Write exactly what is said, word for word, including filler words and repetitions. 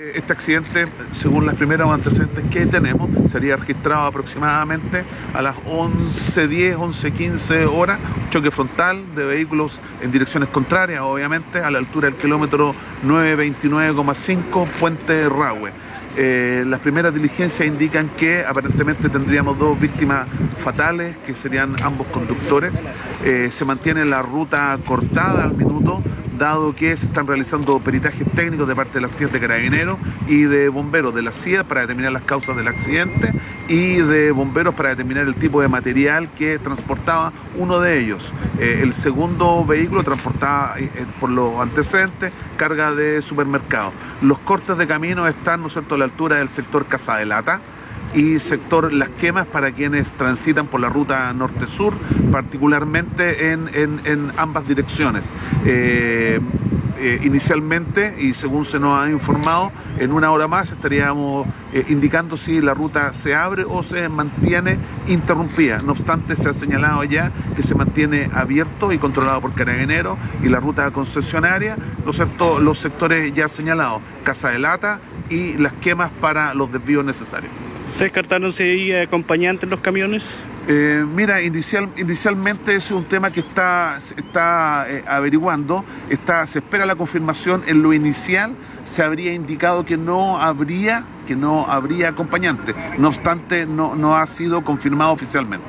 Este accidente, según las primeras antecedentes que tenemos, sería registrado aproximadamente a las once diez, once quince horas, choque frontal de vehículos en direcciones contrarias, obviamente, a la altura del kilómetro novecientos veintinueve coma cinco, Puente Rahue. Eh, las primeras diligencias indican que aparentemente tendríamos dos víctimas fatales, que serían ambos conductores. Eh, se mantiene la ruta cortada al minuto, dado que se están realizando peritajes técnicos de parte de la C I E de Carabineros y de bomberos de la C I E para determinar las causas del accidente y de bomberos para determinar el tipo de material que transportaba uno de ellos. Eh, el segundo vehículo transportaba, eh, por los antecedentes, carga de supermercado. Los cortes de camino están, ¿no es cierto?, a la altura del sector Casa de Lata y sector Las Quemas para quienes transitan por la ruta norte-sur, particularmente en, en, en ambas direcciones. Eh, eh, inicialmente, y según se nos ha informado, en una hora más estaríamos eh, indicando si la ruta se abre o se mantiene interrumpida. No obstante, se ha señalado ya que se mantiene abierto y controlado por Carabineros y la ruta concesionaria, ¿no es cierto?, los sectores ya señalados, Casa de Lata y Las Quemas para los desvíos necesarios. ¿Se descartaron si hay acompañantes en los camiones? Eh, mira, inicial, inicialmente ese es un tema que está, está eh, averiguando, está, se espera la confirmación. En lo inicial se habría indicado que no habría, que no habría acompañante, no obstante no, no ha sido confirmado oficialmente.